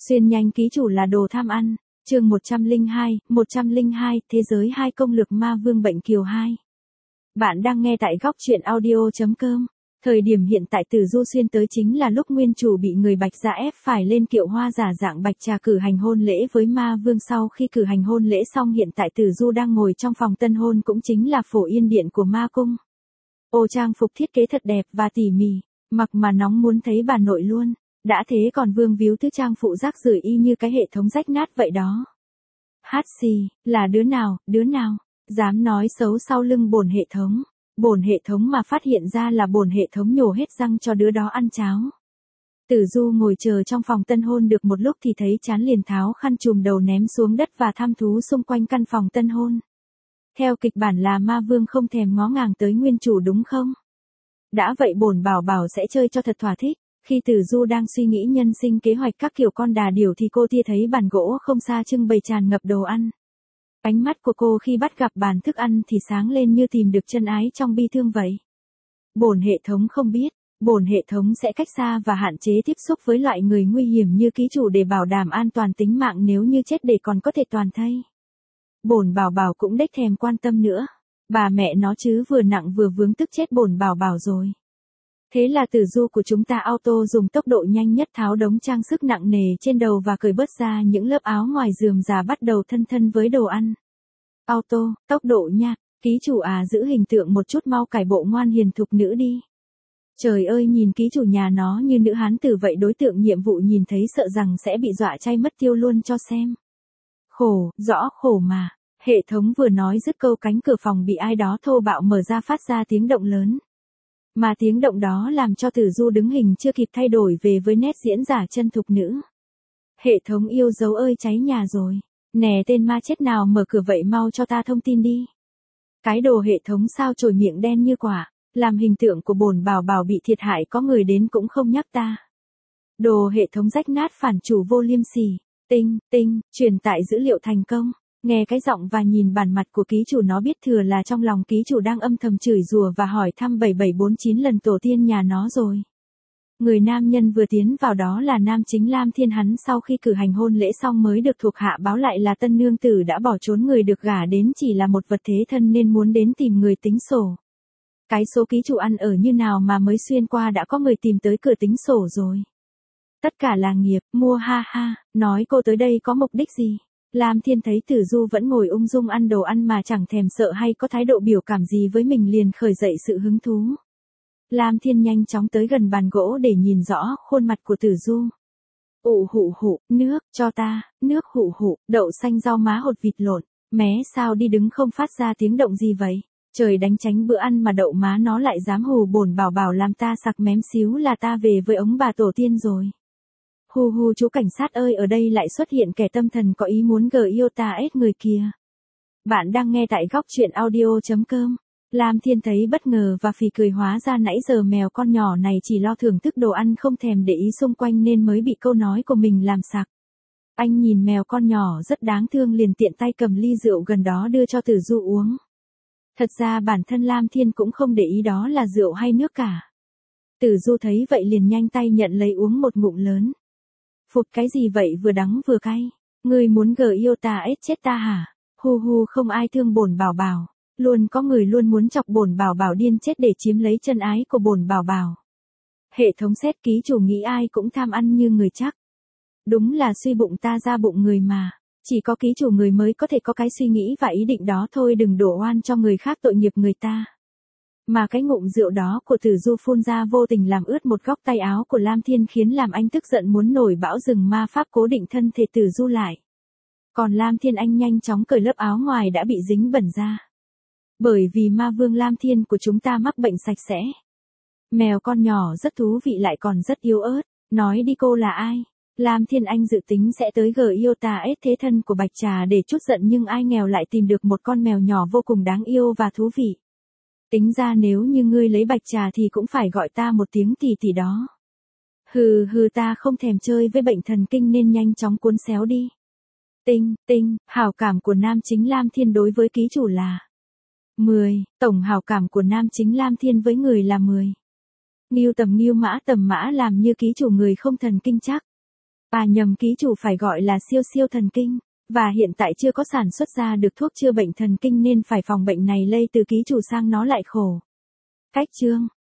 Xuyên nhanh ký chủ là đồ tham ăn. Chương 102, Thế giới 2 công lược ma vương bệnh kiều 2. Bạn đang nghe tại góc truyện audio.com. Thời điểm hiện tại Tử Du xuyên tới chính là lúc nguyên chủ bị người Bạch Gia ép phải lên kiệu hoa giả dạng Bạch Trà cử hành hôn lễ với ma vương. Sau khi cử hành hôn lễ xong, hiện tại Tử Du đang ngồi trong phòng tân hôn, cũng chính là Phổ Yên Điện của ma cung. Ô, trang phục thiết kế thật đẹp và tỉ mỉ, mặc mà nóng muốn thấy bà nội luôn. Đã thế còn vương víu thứ trang phụ rác rưởi y như cái hệ thống rách nát vậy đó. Hát xì, là đứa nào, dám nói xấu sau lưng bổn hệ thống. Bổn hệ thống mà phát hiện ra là bổn hệ thống nhổ hết răng cho đứa đó ăn cháo. Tử Du ngồi chờ trong phòng tân hôn được một lúc thì thấy chán, liền tháo khăn trùm đầu ném xuống đất và thăm thú xung quanh căn phòng tân hôn. Theo kịch bản là ma vương không thèm ngó ngàng tới nguyên chủ đúng không? Đã vậy bổn bảo bảo sẽ chơi cho thật thỏa thích. Khi Tử Du đang suy nghĩ nhân sinh kế hoạch các kiểu con đà điểu thì cô tia thấy bàn gỗ không xa trưng bày tràn ngập đồ ăn. Ánh mắt của cô khi bắt gặp bàn thức ăn thì sáng lên như tìm được chân ái trong bi thương vậy. Bổn hệ thống không biết, bổn hệ thống sẽ cách xa và hạn chế tiếp xúc với loại người nguy hiểm như ký chủ để bảo đảm an toàn tính mạng, nếu như chết để còn có thể toàn thây. Bổn bảo bảo cũng đếch thèm quan tâm nữa. Bà mẹ nó chứ, vừa nặng vừa vướng tức chết bổn bảo bảo rồi. Thế là Tử Du của chúng ta auto dùng tốc độ nhanh nhất tháo đống trang sức nặng nề trên đầu và cởi bớt ra những lớp áo ngoài rườm rà, bắt đầu thân thân với đồ ăn. Auto, tốc độ nha, ký chủ à, giữ hình tượng một chút, mau cải bộ ngoan hiền thục nữ đi. Trời ơi, nhìn ký chủ nhà nó như nữ hán tử vậy, đối tượng nhiệm vụ nhìn thấy sợ rằng sẽ bị dọa chay mất tiêu luôn cho xem. Khổ, rõ khổ mà. Hệ thống vừa nói dứt câu, cánh cửa phòng bị ai đó thô bạo mở ra, phát ra tiếng động lớn. Mà tiếng động đó làm cho Tử Du đứng hình chưa kịp thay đổi về với nét diễn giả chân thục nữ. Hệ thống yêu dấu ơi, cháy nhà rồi. Nè tên ma chết nào mở cửa vậy, mau cho ta thông tin đi. Cái đồ hệ thống sao chổi miệng đen như quả, làm hình tượng của bổn bảo bảo bị thiệt hại có người đến cũng không nhắc ta. Đồ hệ thống rách nát phản chủ vô liêm sỉ. Tinh, truyền tải dữ liệu thành công. Nghe cái giọng và nhìn bản mặt của ký chủ, nó biết thừa là trong lòng ký chủ đang âm thầm chửi rủa và hỏi thăm 7749 lần tổ tiên nhà nó rồi. Người nam nhân vừa tiến vào đó là nam chính Lam Thiên, hắn sau khi cử hành hôn lễ xong mới được thuộc hạ báo lại là tân nương tử đã bỏ trốn, người được gả đến chỉ là một vật thế thân nên muốn đến tìm người tính sổ. Cái số ký chủ ăn ở như nào mà mới xuyên qua đã có người tìm tới cửa tính sổ rồi. Tất cả là nghiệp, mua ha ha, nói cô tới đây có mục đích gì? Lam Thiên thấy Tử Du vẫn ngồi ung dung ăn đồ ăn mà chẳng thèm sợ hay có thái độ biểu cảm gì với mình, liền khởi dậy sự hứng thú. Lam Thiên nhanh chóng tới gần bàn gỗ để nhìn rõ khuôn mặt của Tử Du. Ụ hụ, nước, cho ta, nước hụ, đậu xanh rau má hột vịt lộn, mé sao đi đứng không phát ra tiếng động gì vậy? Trời đánh tránh bữa ăn mà đậu má nó lại dám hù bổn bảo bảo làm ta sặc mém xíu là ta về với ông bà tổ tiên rồi. Hu chú cảnh sát ơi, ở đây lại xuất hiện kẻ tâm thần có ý muốn yêu ta ết người kia. Bạn đang nghe tại góc truyện audio.com. Lam Thiên thấy bất ngờ và phì cười, hóa ra nãy giờ mèo con nhỏ này chỉ lo thưởng thức đồ ăn không thèm để ý xung quanh nên mới bị câu nói của mình làm sặc. Anh nhìn mèo con nhỏ rất đáng thương, liền tiện tay cầm ly rượu gần đó đưa cho Tử Du uống. Thật ra bản thân Lam Thiên cũng không để ý đó là rượu hay nước cả. Tử Du thấy vậy liền nhanh tay nhận lấy uống một ngụm lớn. Phụt, cái gì vậy, vừa đắng vừa cay. Ngươi muốn yêu ta ết chết ta hả? Hu, không ai thương bổn bảo bảo. Luôn có người luôn muốn chọc bổn bảo bảo điên chết để chiếm lấy chân ái của bổn bảo bảo. Hệ thống xét ký chủ nghĩ ai cũng tham ăn như người chắc. Đúng là suy bụng ta ra bụng người mà. Chỉ có ký chủ người mới có thể có cái suy nghĩ và ý định đó thôi, đừng đổ oan cho người khác, tội nghiệp người ta. Mà cái ngụm rượu đó của Tử Du phun ra vô tình làm ướt một góc tay áo của Lam Thiên, khiến làm anh tức giận muốn nổi bão rừng ma pháp cố định thân thể Tử Du lại. Còn Lam Thiên anh nhanh chóng cởi lớp áo ngoài đã bị dính bẩn ra. Bởi vì ma vương Lam Thiên của chúng ta mắc bệnh sạch sẽ. Mèo con nhỏ rất thú vị lại còn rất yếu ớt. Nói đi, cô là ai? Lam Thiên anh dự tính sẽ tới yêu ta ết thế thân của Bạch Trà để trút giận, nhưng ai nghèo lại tìm được một con mèo nhỏ vô cùng đáng yêu và thú vị. Tính ra nếu như ngươi lấy Bạch Trà thì cũng phải gọi ta một tiếng tỷ tỷ đó. Hừ, ta không thèm chơi với bệnh thần kinh nên nhanh chóng cuốn xéo đi. Tinh, hảo cảm của nam chính Lam Thiên đối với ký chủ là 10, tổng hảo cảm của nam chính Lam Thiên với người là 10. Nghiêu tầm mã làm như ký chủ người không thần kinh chắc. Nhầm, ký chủ phải gọi là siêu siêu thần kinh. Và hiện tại chưa có sản xuất ra được thuốc chữa bệnh thần kinh nên phải phòng bệnh này lây từ ký chủ sang nó lại khổ. Cách chương